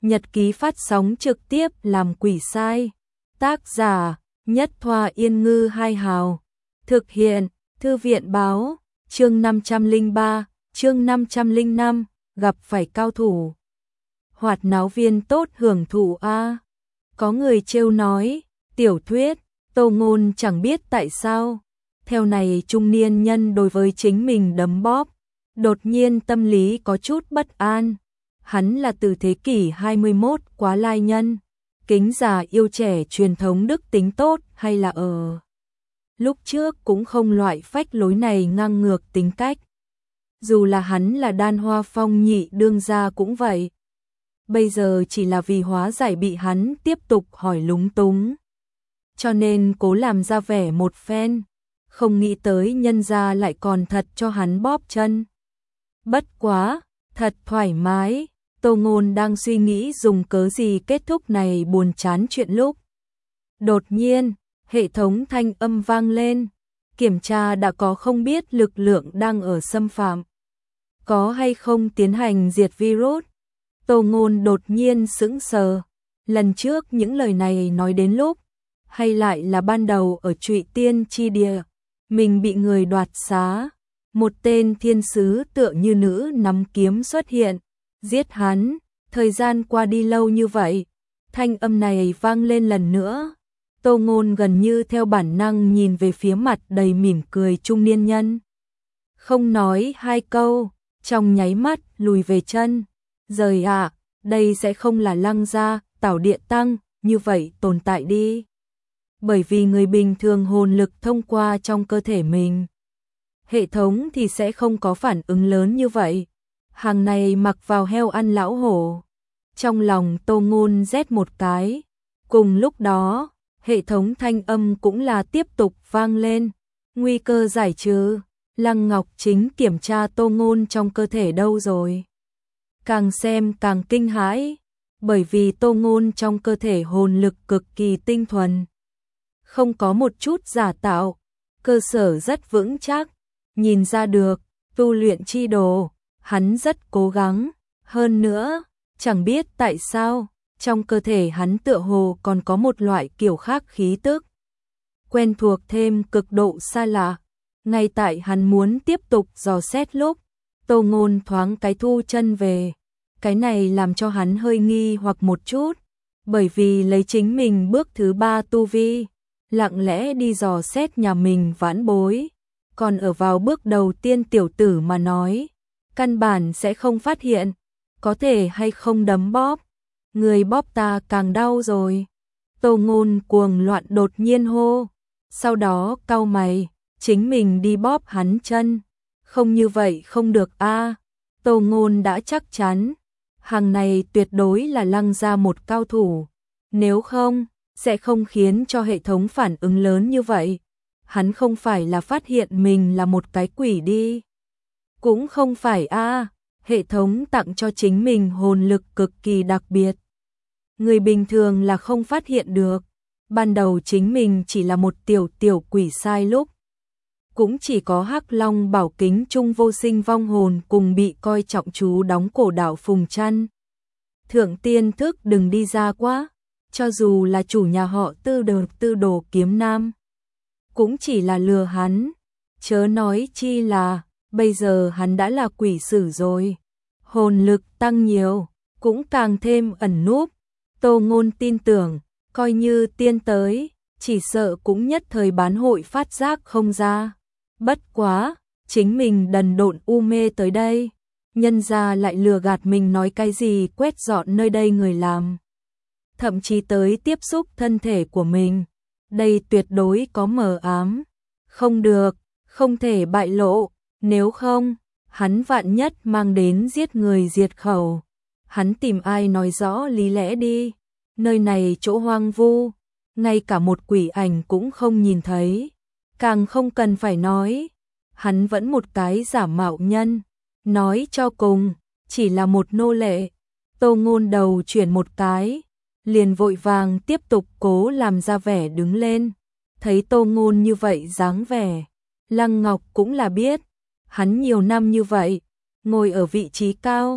Nhật ký phát sóng trực tiếp làm quỷ sai. Tác giả Nhất Thoa Yên Ngư Hai Hào. Thực hiện Thư viện Báo. Chương 503, chương 505, gặp phải cao thủ. Hoạt náo viên tốt hưởng thụ a. Có người trêu nói, tiểu thuyết, Tô Ngôn chẳng biết tại sao. Theo này trung niên nhân đối với chính mình đấm bóp, đột nhiên tâm lý có chút bất an. Hắn là từ thế kỷ 21 quá lai nhân, kính già yêu trẻ truyền thống đức tính tốt hay là ở lúc trước cũng không loại phách lối này ngang ngược tính cách. Dù là hắn là Đan Hoa Phong nhị đương gia cũng vậy. Bây giờ chỉ là vì hóa giải bị hắn tiếp tục hỏi lúng túng, cho nên cố làm ra vẻ một phen, không nghĩ tới nhân gia lại còn thật cho hắn bóp chân. Bất quá, thật thoải mái. Tô Ngôn đang suy nghĩ dùng cớ gì kết thúc này buồn chán chuyện lúc. Đột nhiên, hệ thống thanh âm vang lên, kiểm tra đã có không biết lực lượng đang ở xâm phạm. Có hay không tiến hành diệt virus? Tô Ngôn đột nhiên sững sờ. Lần trước những lời này nói đến lúc, hay lại là ban đầu ở Trụy Tiên Chi Địa, mình bị người đoạt xá. Một tên thiên sứ tựa như nữ nắm kiếm xuất hiện, giết hắn. Thời gian qua đi lâu như vậy, thanh âm này vang lên lần nữa. Tô Ngôn gần như theo bản năng nhìn về phía mặt đầy mỉm cười trung niên nhân. Không nói hai câu, trong nháy mắt lùi về chân. Rời ạ, đây sẽ không là Lăng gia, Tảo Địa Tăng, như vậy tồn tại đi. Bởi vì người bình thường hồn lực thông qua trong cơ thể mình, hệ thống thì sẽ không có phản ứng lớn như vậy. Hàng này mặc vào heo ăn lão hổ. Trong lòng Tô Ngôn rét một cái. Cùng lúc đó, hệ thống thanh âm cũng là tiếp tục vang lên. Nguy cơ giải trừ. Lăng Ngọc Chính kiểm tra Tô Ngôn trong cơ thể đâu rồi. Càng xem càng kinh hãi, bởi vì Tô Ngôn trong cơ thể hồn lực cực kỳ tinh thuần, không có một chút giả tạo, cơ sở rất vững chắc. Nhìn ra được, tu luyện chi đồ, hắn rất cố gắng. Hơn nữa, chẳng biết tại sao, trong cơ thể hắn tựa hồ còn có một loại kiểu khác khí tức, quen thuộc thêm cực độ xa lạ. Ngay tại hắn muốn tiếp tục dò xét lúc, Tô Ngôn thoáng cái thu chân về. Cái này làm cho hắn hơi nghi hoặc một chút, bởi vì lấy chính mình bước thứ 3 tu vi, lặng lẽ đi dò xét nhà mình vãn bối. Còn ở vào bước đầu tiên tiểu tử mà nói, căn bản sẽ không phát hiện. Có thể hay không đấm bóp, người bóp ta càng đau rồi. Tô Ngôn cuồng loạn đột nhiên hô, sau đó cau mày, chính mình đi bóp hắn chân. Không như vậy không được a. Tô Ngôn đã chắc chắn, hàng này tuyệt đối là Lăng gia một cao thủ, nếu không, sẽ không khiến cho hệ thống phản ứng lớn như vậy. Hắn không phải là phát hiện mình là một cái quỷ đi. Cũng không phải a, hệ thống tặng cho chính mình hồn lực cực kỳ đặc biệt. Người bình thường là không phát hiện được. Ban đầu chính mình chỉ là một tiểu quỷ sai lúc. Cũng chỉ có Hắc Long Bảo Kính Trung vô sinh vong hồn cùng bị coi trọng chú đóng cổ đạo Phùng Trăn. Thượng tiên thức đừng đi ra quá, cho dù là chủ nhà họ Tư Đồ Kiếm Nam, cũng chỉ là lừa hắn, chớ nói chi là bây giờ hắn đã là quỷ sử rồi, hồn lực tăng nhiều, cũng càng thêm ẩn núp. Tô Ngôn tin tưởng, coi như tiên tới, chỉ sợ cũng nhất thời bán hội phát giác không ra. Bất quá, chính mình đần độn u mê tới đây, nhân ra lại lừa gạt mình nói cái gì quét dọn nơi đây người làm, thậm chí tới tiếp xúc thân thể của mình. Đây tuyệt đối có mờ ám. Không được, không thể bại lộ, nếu không, hắn vạn nhất mang đến giết người diệt khẩu. Hắn tìm ai nói rõ lý lẽ đi. Nơi này chỗ hoang vu, ngay cả một quỷ ảnh cũng không nhìn thấy. Càng không cần phải nói, hắn vẫn một cái giả mạo nhân. Nói cho cùng, chỉ là một nô lệ. Tô Ngôn đầu chuyển một cái, liền vội vàng tiếp tục cố làm ra vẻ đứng lên. Thấy Tô Ngôn như vậy dáng vẻ, Lăng Ngọc cũng là biết, hắn nhiều năm như vậy, ngồi ở vị trí cao,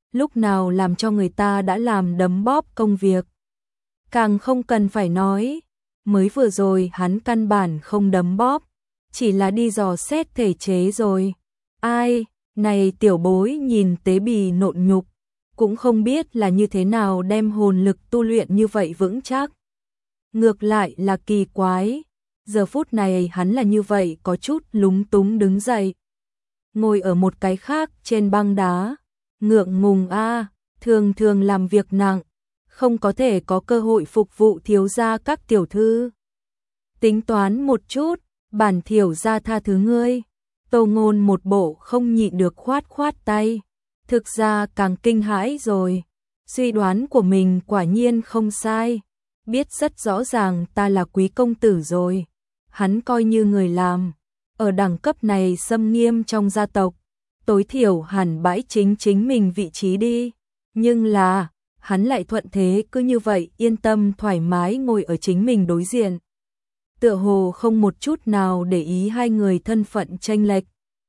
lúc nào làm cho người ta đã làm đấm bóp công việc. Càng không cần phải nói, mới vừa rồi hắn căn bản không đấm bóp, chỉ là đi dò xét thể chế rồi. Ai, này tiểu bối nhìn tế bì nộn nhục, cũng không biết là như thế nào đem hồn lực tu luyện như vậy vững chắc. Ngược lại là kỳ quái, giờ phút này hắn là như vậy có chút lúng túng đứng dậy. Ngồi ở một cái khác trên băng đá, ngượng ngùng thường thường làm việc nặng, không có thể có cơ hội phục vụ thiếu gia các tiểu thư. Tính toán một chút, bản thiểu gia tha thứ ngươi. Tô Ngôn một bộ không nhịn được khoát khoát tay. Thực ra càng kinh hãi rồi, suy đoán của mình quả nhiên không sai, biết rất rõ ràng ta là quý công tử rồi. Hắn coi như người làm, ở đẳng cấp này xâm nghiêm trong gia tộc, tối thiểu hẳn bãi chính mình vị trí đi. Nhưng là, hắn lại thuận thế cứ như vậy yên tâm thoải mái ngồi ở chính mình đối diện. Tựa hồ không một chút nào để ý hai người thân phận chênh lệch.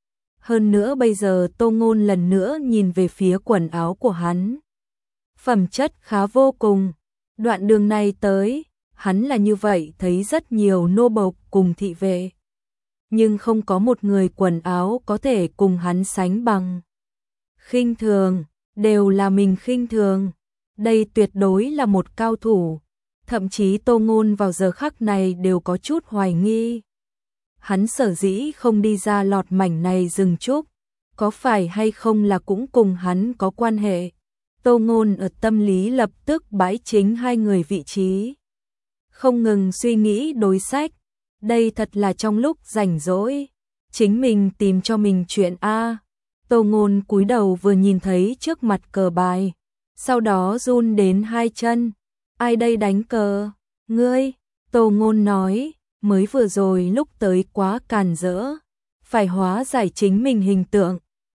Hơn nữa bây giờ Tô Ngôn lần nữa nhìn về phía quần áo của hắn. Phẩm chất khá vô cùng. Đoạn đường này tới, hắn là như vậy thấy rất nhiều nô bộc cùng thị vệ. Nhưng không có một người quần áo có thể cùng hắn sánh bằng. Khinh thường, đều là mình khinh thường. Đây tuyệt đối là một cao thủ. Thậm chí Tô Ngôn vào giờ khắc này đều có chút hoài nghi. Hắn sở dĩ không đi ra lọt mảnh này rừng trúc, có phải hay không là cũng cùng hắn có quan hệ. Tô Ngôn ở tâm lý lập tức bãi chính hai người vị trí. Không ngừng suy nghĩ đối sách, đây thật là trong lúc rảnh rỗi, chính mình tìm cho mình chuyện a. Tô Ngôn cúi đầu vừa nhìn thấy trước mặt cờ bài, sau đó run đến hai chân. Ai đây đánh cờ? Ngươi, Tô Ngôn nói, mới vừa rồi lúc tới quá càn rỡ, phải hóa giải chính mình hình tượng.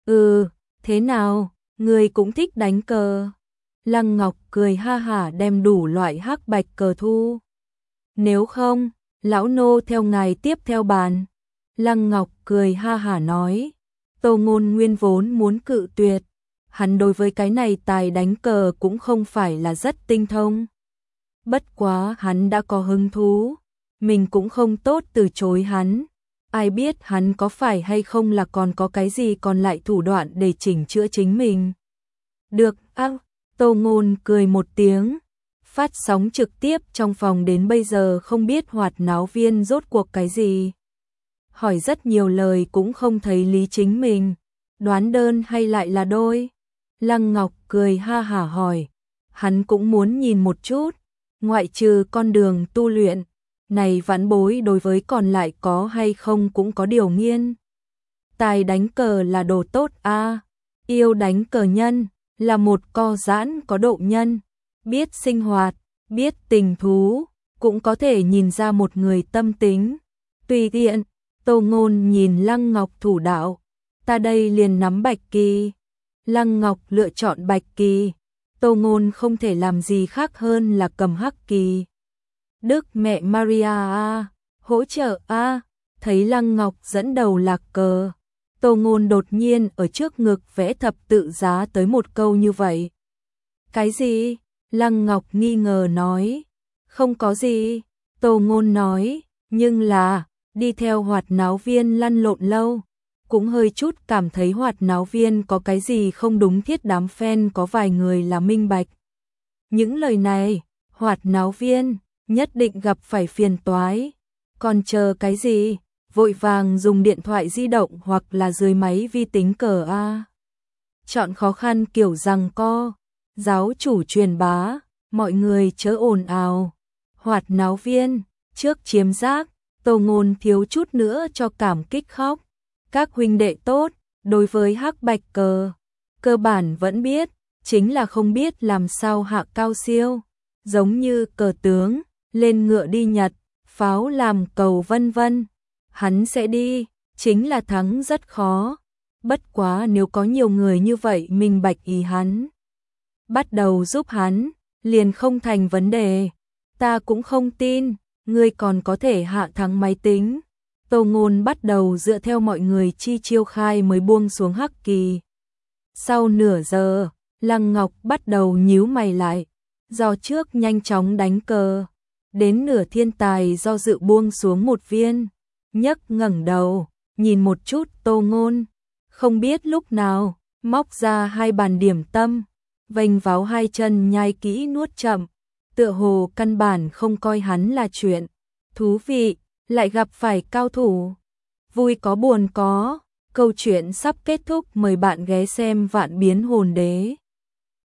Thế nào, ngươi cũng thích đánh cờ? Lăng Ngọc cười ha hả đem đủ loại hắc bạch cờ thu. Nếu không, lão nô theo ngài tiếp theo bàn. Lăng Ngọc cười ha hả nói. Tô Ngôn nguyên vốn muốn cự tuyệt, hắn đối với cái này tài đánh cờ cũng không phải là rất tinh thông. Bất quá hắn đã có hứng thú, mình cũng không tốt từ chối hắn. Ai biết hắn có phải hay không là còn có cái gì còn lại thủ đoạn để chỉnh chữa chính mình. Được, Tô Ngôn cười một tiếng. Phát sóng trực tiếp trong phòng đến bây giờ không biết hoạt náo viên rốt cuộc cái gì. Hỏi rất nhiều lời cũng không thấy lý chính mình. Đoán đơn hay lại là đôi? Lăng Ngọc cười ha hả hỏi. Hắn cũng muốn nhìn một chút. Ngoại trừ con đường tu luyện, này vãn bối đối với còn lại có hay không cũng có điều nghiên. Tài đánh cờ là đồ tốt yêu đánh cờ nhân, là một co giãn có độ nhân, biết sinh hoạt, biết tình thú, cũng có thể nhìn ra một người tâm tính. Tùy tiện, Tô Ngôn nhìn Lăng Ngọc thủ đạo, ta đây liền nắm bạch kỳ. Lăng Ngọc lựa chọn bạch kỳ. Tô Ngôn không thể làm gì khác hơn là cầm hắc kỳ. Đức mẹ Maria hỗ trợ thấy Lăng Ngọc dẫn đầu lạc cờ. Tô Ngôn đột nhiên ở trước ngực vẽ thập tự giá tới một câu như vậy. Cái gì? Lăng Ngọc nghi ngờ nói. Không có gì, Tô Ngôn nói, nhưng là, đi theo hoạt náo viên lăn lộn lâu. Cũng hơi chút cảm thấy hoạt náo viên có cái gì không đúng, thiết đám fan có vài người là minh bạch. Những lời này, hoạt náo viên, nhất định gặp phải phiền toái. Còn chờ cái gì, vội vàng dùng điện thoại di động hoặc là dưới máy vi tính cờ Chọn khó khăn kiểu giằng co, giáo chủ truyền bá, mọi người chớ ồn ào. Hoạt náo viên, trước chiếm giác, Tô Ngôn thiếu chút nữa cho cảm kích khóc. Các huynh đệ tốt, đối với hắc bạch cờ, cơ bản vẫn biết, chính là không biết làm sao hạ cao siêu. Giống như cờ tướng, lên ngựa đi Nhật, pháo làm cầu vân vân. Hắn sẽ đi, chính là thắng rất khó. Bất quá nếu có nhiều người như vậy minh bạch ý hắn, bắt đầu giúp hắn, liền không thành vấn đề. Ta cũng không tin, ngươi còn có thể hạ thắng máy tính. Tô Ngôn bắt đầu dựa theo mọi người chi chiêu khai mới buông xuống hắc kỳ. Sau nửa giờ, Lăng Ngọc bắt đầu nhíu mày lại, do trước nhanh chóng đánh cờ, đến nửa thiên tài do dự buông xuống một viên, nhấc ngẩng đầu, nhìn một chút Tô Ngôn, không biết lúc nào, móc ra 2 bàn điểm tâm, vênh váo 2 chân nhai kỹ nuốt chậm, tựa hồ căn bản không coi hắn là chuyện thú vị, lại gặp phải cao thủ. Vui có buồn có, câu chuyện sắp kết thúc, mời bạn ghé xem Vạn Biến Hồn Đế.